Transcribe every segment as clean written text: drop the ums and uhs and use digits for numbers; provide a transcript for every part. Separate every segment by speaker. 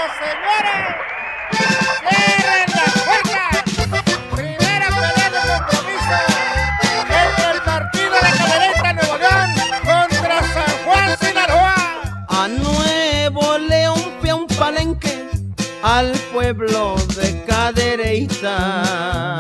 Speaker 1: señores! ¡Cierren las puertas! Primera pelea de compromiso entre el partido de Cadereyta, Nuevo León, contra San Juan, Sinaloa.
Speaker 2: A Nuevo León fui a un palenque, al pueblo de Cadereyta.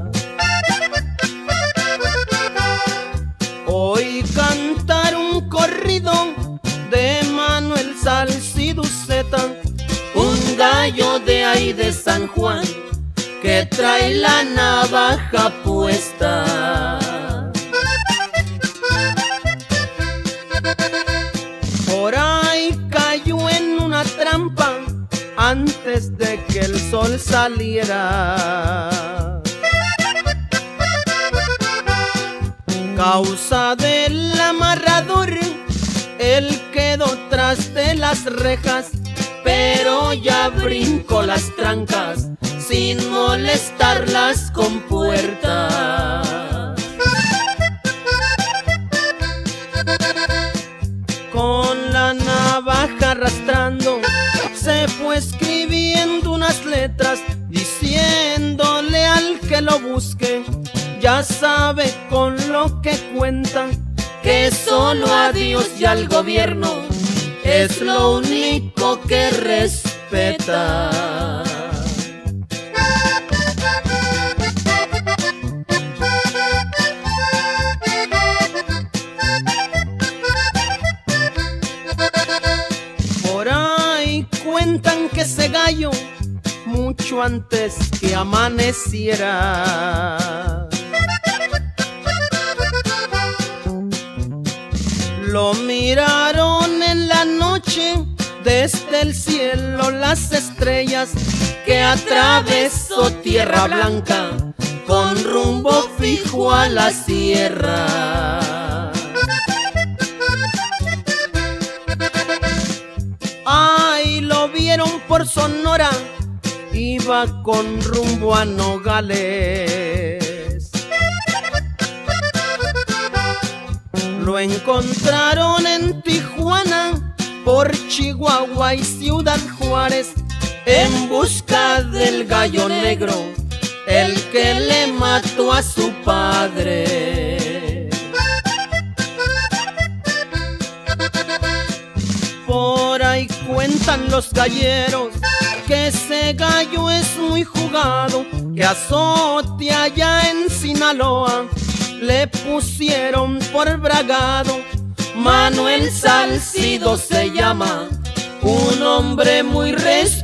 Speaker 2: Oí cantar un corrido de Manuel Salcido Zeta, un gallo de ahí de San Juan que trae la navaja puesta. Por ahí cayó en una trampa antes de que el sol saliera. Causa del amarrador, él quedó tras de las rejas, pero ya brincó las trancas sin molestar las compuertas. Con la navaja arrastrando, se fue escribiendo unas letras, diciéndole al que lo busque, ya sabe con lo que cuentan, que solo a Dios y al gobierno es lo único que respeta. Por ahí cuentan que ese gallo, mucho antes que amaneciera, lo miraron en la noche desde el cielo las estrellas, que atravesó Tierra Blanca con rumbo fijo a la sierra. Ay, lo vieron por Sonora, iba con rumbo a Nogales. Lo encontraron en Tijuana, por Chihuahua y Ciudad Juárez, en busca del gallo negro, el que le mató a su padre. Por ahí cuentan los galleros que ese gallo es muy jugado, que azote allá en Sinaloa le pusieron por bragado. Manuel Salcido se llama, un hombre muy respetado.